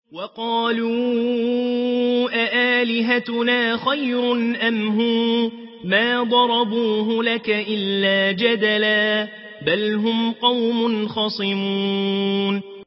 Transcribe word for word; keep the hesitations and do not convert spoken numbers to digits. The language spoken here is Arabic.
وقالوا أآلهتنا خير أم هو ما ضربوه لك إلا جدلا بل هم قوم خصمون